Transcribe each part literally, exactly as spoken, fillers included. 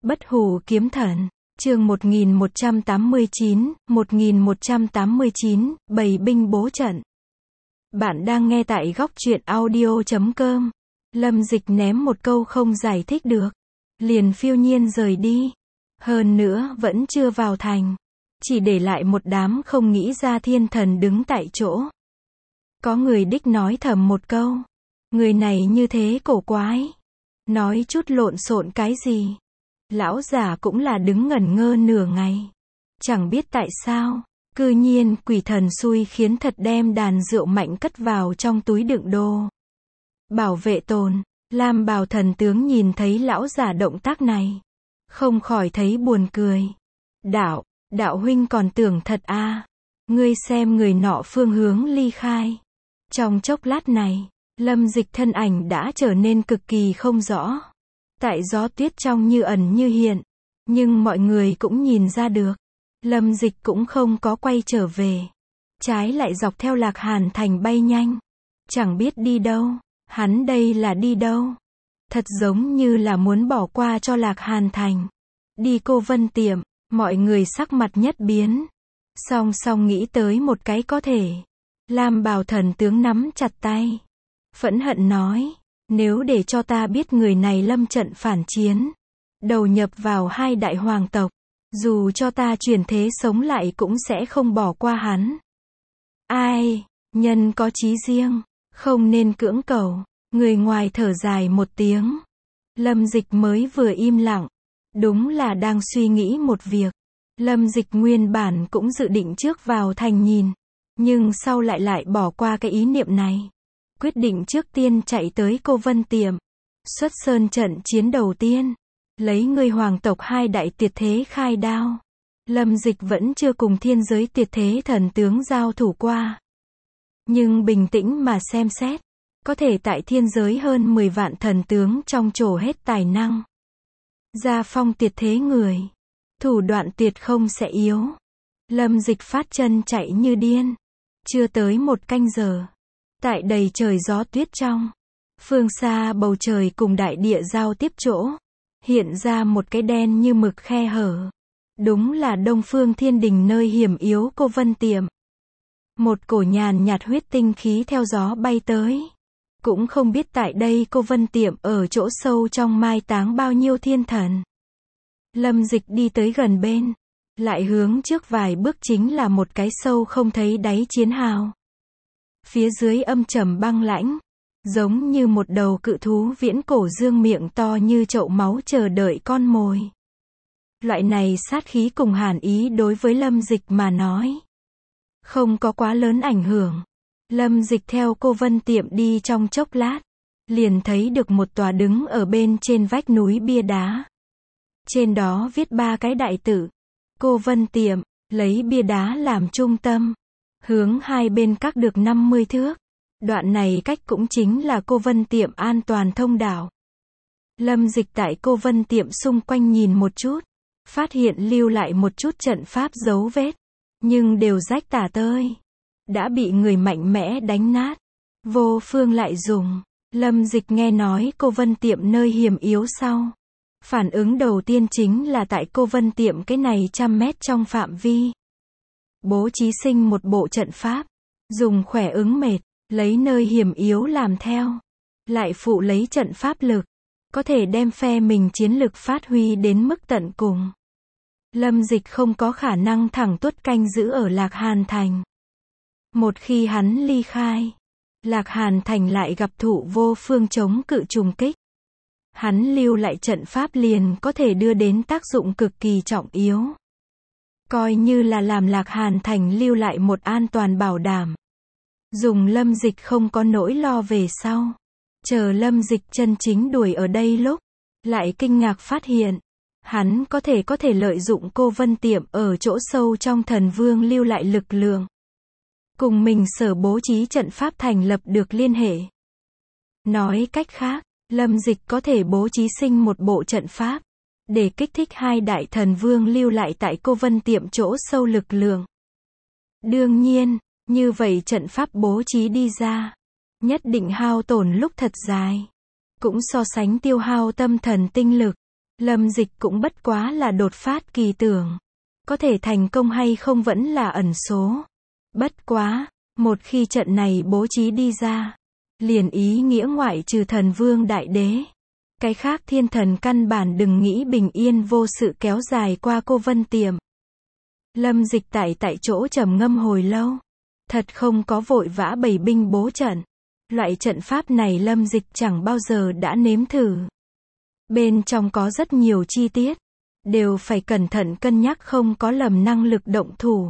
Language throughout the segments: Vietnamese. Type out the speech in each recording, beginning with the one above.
Bất hủ kiếm thần, chương một nghìn một trăm tám mươi chín, một nghìn một trăm tám mươi chín, bày binh bố trận. Bạn đang nghe tại góc truyện audio chấm com. Lâm Dịch ném một câu không giải thích được, liền phiêu nhiên rời đi. Hơn nữa vẫn chưa vào thành, chỉ để lại một đám không nghĩ ra thiên thần đứng tại chỗ. Có người đích nói thầm một câu, người này như thế cổ quái, nói chút lộn xộn cái gì. Lão giả cũng là đứng ngẩn ngơ nửa ngày, chẳng biết tại sao, cư nhiên quỷ thần xui khiến thật đem đàn rượu mạnh cất vào trong túi đựng đồ. Bảo vệ tồn, Lam bào thần tướng nhìn thấy lão giả động tác này, không khỏi thấy buồn cười. Đạo, đạo huynh còn tưởng thật à, ngươi xem người nọ phương hướng ly khai. Trong chốc lát này, Lâm Dịch thân ảnh đã trở nên cực kỳ không rõ. Tại gió tuyết trong như ẩn như hiện, nhưng mọi người cũng nhìn ra được, Lâm Dịch cũng không có quay trở về, trái lại dọc theo Lạc Hàn Thành bay nhanh, chẳng biết đi đâu. Hắn đây là đi đâu? Thật giống như là muốn bỏ qua cho Lạc Hàn Thành, đi Cô Vân Tiệm. Mọi người sắc mặt nhất biến, song song nghĩ tới một cái có thể. Lam bào thần tướng nắm chặt tay, phẫn hận nói, nếu để cho ta biết người này lâm trận phản chiến, đầu nhập vào hai đại hoàng tộc, dù cho ta chuyển thế sống lại cũng sẽ không bỏ qua hắn. Ai, nhân có chí riêng, không nên cưỡng cầu. Người ngoài thở dài một tiếng. Lâm Dịch mới vừa im lặng, đúng là đang suy nghĩ một việc. Lâm Dịch nguyên bản cũng dự định trước vào thành nhìn, nhưng sau lại lại bỏ qua cái ý niệm này, quyết định trước tiên chạy tới Cô Vân Tiệm, xuất sơn trận chiến đầu tiên, lấy người hoàng tộc hai đại tiệt thế khai đao. Lâm Dịch vẫn chưa cùng thiên giới tiệt thế thần tướng giao thủ qua, nhưng bình tĩnh mà xem xét, có thể tại thiên giới hơn mười vạn thần tướng trong trổ hết tài năng. Gia phong tiệt thế người, thủ đoạn tuyệt không sẽ yếu. Lâm Dịch phát chân chạy như điên, chưa tới một canh giờ, tại đầy trời gió tuyết trong, phương xa bầu trời cùng đại địa giao tiếp chỗ, hiện ra một cái đen như mực khe hở. Đúng là Đông Phương Thiên Đình nơi hiểm yếu Cô Vân Tiệm. Một cổ nhàn nhạt huyết tinh khí theo gió bay tới. Cũng không biết tại đây Cô Vân Tiệm ở chỗ sâu trong mai táng bao nhiêu thiên thần. Lâm Dịch đi tới gần bên, lại hướng trước vài bước chính là một cái sâu không thấy đáy chiến hào. Phía dưới âm trầm băng lãnh, giống như một đầu cự thú viễn cổ dương miệng to như chậu máu chờ đợi con mồi. Loại này sát khí cùng hàn ý đối với Lâm Dịch mà nói, không có quá lớn ảnh hưởng. Lâm Dịch theo Cô Vân Tiệm đi trong chốc lát, liền thấy được một tòa đứng ở bên trên vách núi bia đá. Trên đó viết ba cái đại tự, Cô Vân Tiệm, lấy bia đá làm trung tâm, hướng hai bên các được năm mươi thước. Đoạn này cách cũng chính là Cô Vân Tiệm an toàn thông đạo. Lâm Dịch tại Cô Vân Tiệm xung quanh nhìn một chút, phát hiện lưu lại một chút trận pháp dấu vết, nhưng đều rách tả tơi, đã bị người mạnh mẽ đánh nát, vô phương lại dùng. Lâm Dịch nghe nói Cô Vân Tiệm nơi hiểm yếu sau, phản ứng đầu tiên chính là tại Cô Vân Tiệm cái này trăm mét trong phạm vi, bố trí sinh một bộ trận pháp, dùng khỏe ứng mệt, lấy nơi hiểm yếu làm theo, lại phụ lấy trận pháp lực, có thể đem phe mình chiến lực phát huy đến mức tận cùng. Lâm Dịch không có khả năng thẳng tuốt canh giữ ở Lạc Hàn Thành. Một khi hắn ly khai, Lạc Hàn Thành lại gặp thụ vô phương chống cự trùng kích. Hắn lưu lại trận pháp liền có thể đưa đến tác dụng cực kỳ trọng yếu. Coi như là làm Lạc Hàn Thành lưu lại một an toàn bảo đảm. Dùng Lâm Dịch không có nỗi lo về sau. Chờ Lâm Dịch chân chính đuổi ở đây lúc, lại kinh ngạc phát hiện, hắn có thể có thể lợi dụng Cô Vân Tiệm ở chỗ sâu trong thần vương lưu lại lực lượng, cùng mình sở bố trí trận pháp thành lập được liên hệ. Nói cách khác, Lâm Dịch có thể bố trí sinh một bộ trận pháp, để kích thích hai đại thần vương lưu lại tại Cô Vân Tiệm chỗ sâu lực lượng. Đương nhiên, như vậy trận pháp bố trí đi ra, nhất định hao tổn lúc thật dài, cũng so sánh tiêu hao tâm thần tinh lực. Lâm Dịch cũng bất quá là đột phát kỳ tưởng. Có thể thành công hay không vẫn là ẩn số. Bất quá, một khi trận này bố trí đi ra, liền ý nghĩa ngoại trừ thần vương đại đế. Cái khác thiên thần căn bản đừng nghĩ bình yên vô sự kéo dài qua Cô Vân Tiệm. Lâm Dịch tại tại chỗ trầm ngâm hồi lâu. Thật không có vội vã bày binh bố trận. Loại trận pháp này Lâm Dịch chẳng bao giờ đã nếm thử. Bên trong có rất nhiều chi tiết. Đều phải cẩn thận cân nhắc không có lầm năng lực động thủ.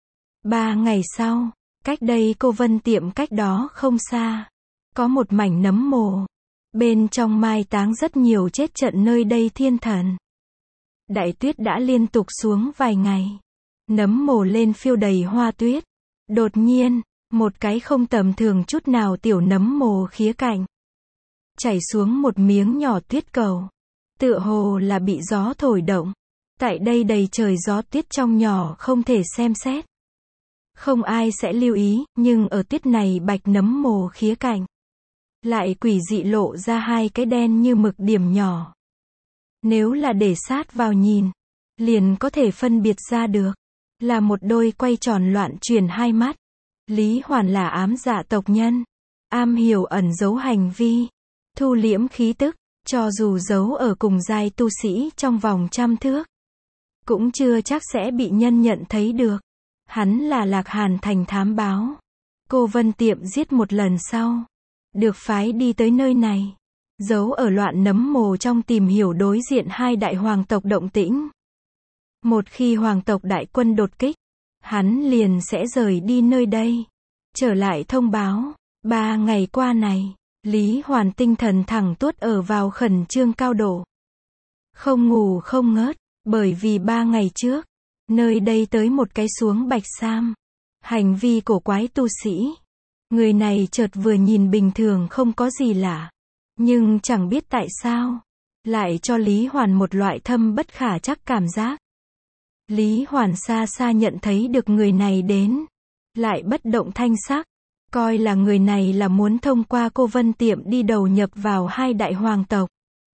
Ba ngày sau, cách đây Cô Vân Tiệm cách đó không xa. Có một mảnh nấm mồ. Bên trong mai táng rất nhiều chết trận nơi đây thiên thần. Đại tuyết đã liên tục xuống vài ngày. Nấm mồ lên phiêu đầy hoa tuyết. Đột nhiên, một cái không tầm thường chút nào tiểu nấm mồ khía cạnh. Chảy xuống một miếng nhỏ tuyết cầu. Tựa hồ là bị gió thổi động. Tại đây đầy trời gió tuyết trong nhỏ không thể xem xét. Không ai sẽ lưu ý, nhưng ở tuyết này bạch nấm mồ khía cạnh. Lại quỷ dị lộ ra hai cái đen như mực điểm nhỏ. Nếu là để sát vào nhìn, liền có thể phân biệt ra được. Là một đôi quay tròn loạn chuyển hai mắt. Lý Hoàn là ám dạ tộc nhân. Am hiểu ẩn giấu hành vi. Thu liễm khí tức. Cho dù giấu ở cùng giai tu sĩ trong vòng trăm thước. Cũng chưa chắc sẽ bị nhân nhận thấy được. Hắn là Lạc Hàn thành thám báo. Cô Vân Tiệm giết một lần sau. Được phái đi tới nơi này. Giấu ở loạn nấm mồ trong tìm hiểu đối diện hai đại hoàng tộc động tĩnh. Một khi hoàng tộc đại quân đột kích, hắn liền sẽ rời đi nơi đây. Trở lại thông báo. Ba ngày qua này, Lý Hoàn tinh thần thẳng tuốt ở vào khẩn trương cao độ. Không ngủ không ngớt, bởi vì ba ngày trước, nơi đây tới một cái xuống bạch sam. Hành vi cổ quái tu sĩ. Người này chợt vừa nhìn bình thường không có gì lạ. Nhưng chẳng biết tại sao, lại cho Lý Hoàn một loại thâm bất khả trắc cảm giác. Lý Hoàn xa xa nhận thấy được người này đến. Lại bất động thanh sắc. Coi là người này là muốn thông qua Cô Vân Tiệm đi đầu nhập vào hai đại hoàng tộc.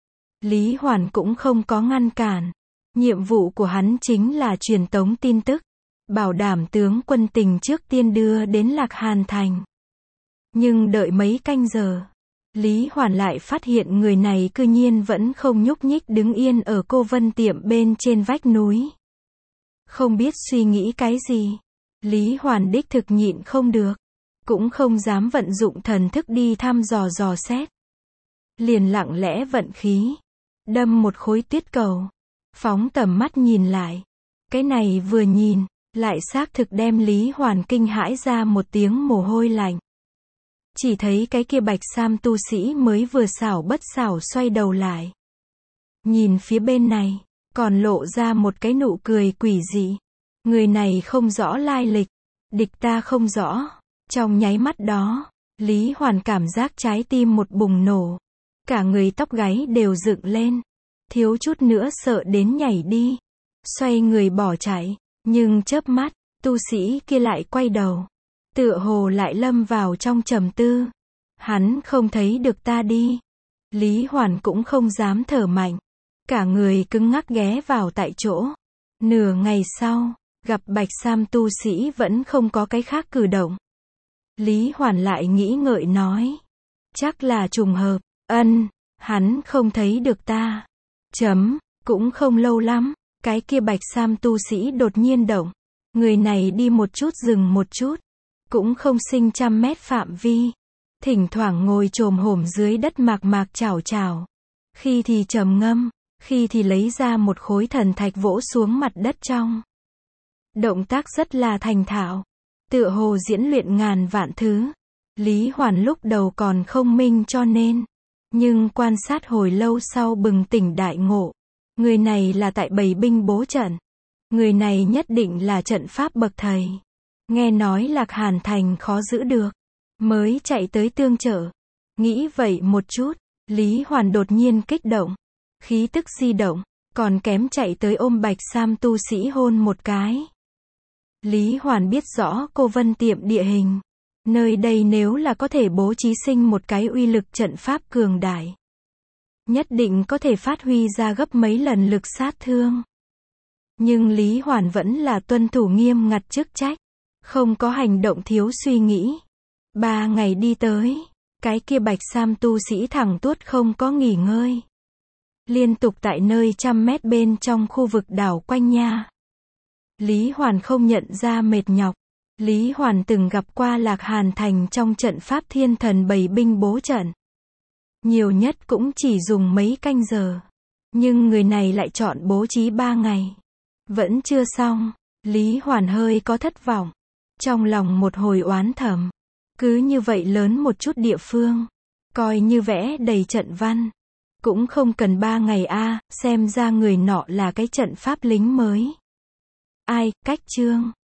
Lý Hoàn cũng không có ngăn cản. Nhiệm vụ của hắn chính là truyền tống tin tức. Bảo đảm tướng quân tình trước tiên đưa đến Lạc Hàn thành. Nhưng đợi mấy canh giờ. Lý Hoàn lại phát hiện người này cư nhiên vẫn không nhúc nhích đứng yên ở Cô Vân Tiệm bên trên vách núi. Không biết suy nghĩ cái gì. Lý Hoàn đích thực nhịn không được. Cũng không dám vận dụng thần thức đi thăm dò dò xét. Liền lặng lẽ vận khí. Đâm một khối tuyết cầu. Phóng tầm mắt nhìn lại. Cái này vừa nhìn, lại xác thực đem Lý Hoàn kinh hãi ra một tiếng mồ hôi lạnh. Chỉ thấy cái kia bạch sam tu sĩ mới vừa xảo bất xảo xoay đầu lại. Nhìn phía bên này, còn lộ ra một cái nụ cười quỷ dị. Người này không rõ lai lịch. Địch ta không rõ. Trong nháy mắt đó, Lý Hoàn cảm giác trái tim một bùng nổ. Cả người tóc gáy đều dựng lên. Thiếu chút nữa sợ đến nhảy đi. Xoay người bỏ chạy. Nhưng chớp mắt, tu sĩ kia lại quay đầu. Tựa hồ lại lâm vào trong trầm tư. Hắn không thấy được ta đi. Lý Hoàn cũng không dám thở mạnh. Cả người cứng ngắc ghé vào tại chỗ. Nửa ngày sau, gặp bạch sam tu sĩ vẫn không có cái khác cử động. Lý Hoàn lại nghĩ ngợi nói. Chắc là trùng hợp. Ân, hắn không thấy được ta. Chấm, cũng không lâu lắm. Cái kia bạch sam tu sĩ đột nhiên động. Người này đi một chút dừng một chút. Cũng không sinh trăm mét phạm vi. Thỉnh thoảng ngồi chồm hổm dưới đất mạc mạc chảo chảo. Khi thì trầm ngâm, khi thì lấy ra một khối thần thạch vỗ xuống mặt đất trong. Động tác rất là thành thạo. Tựa hồ diễn luyện ngàn vạn thứ. Lý Hoàn lúc đầu còn không minh cho nên. Nhưng quan sát hồi lâu sau bừng tỉnh đại ngộ. Người này là tại bày binh bố trận. Người này nhất định là trận pháp bậc thầy. Nghe nói Lạc Hàn thành khó giữ được. Mới chạy tới tương trợ. Nghĩ vậy một chút. Lý Hoàn đột nhiên kích động. Khí tức di động. Còn kém chạy tới ôm bạch sam tu sĩ hôn một cái. Lý Hoàn biết rõ Cô Vân Tiệm địa hình. Nơi đây nếu là có thể bố trí sinh một cái uy lực trận pháp cường đại. nhất định có thể phát huy ra gấp mấy lần lực sát thương. Nhưng Lý Hoàn vẫn là tuân thủ nghiêm ngặt chức trách, không có hành động thiếu suy nghĩ. Ba ngày đi tới, cái kia bạch sam tu sĩ thẳng tuốt không có nghỉ ngơi. Liên tục tại nơi trăm mét bên trong khu vực đảo quanh nha. Lý Hoàn không nhận ra mệt nhọc. Lý Hoàn từng gặp qua Lạc Hàn Thành trong trận pháp thiên thần bảy binh bố trận. Nhiều nhất cũng chỉ dùng mấy canh giờ. Nhưng người này lại chọn bố trí ba ngày. Vẫn chưa xong. Lý Hoàn hơi có thất vọng. Trong lòng một hồi oán thầm. Cứ như vậy lớn một chút địa phương. Coi như vẽ đầy trận văn. Cũng không cần ba ngày a, xem ra người nọ là cái trận pháp lính mới. Ai, cách chương.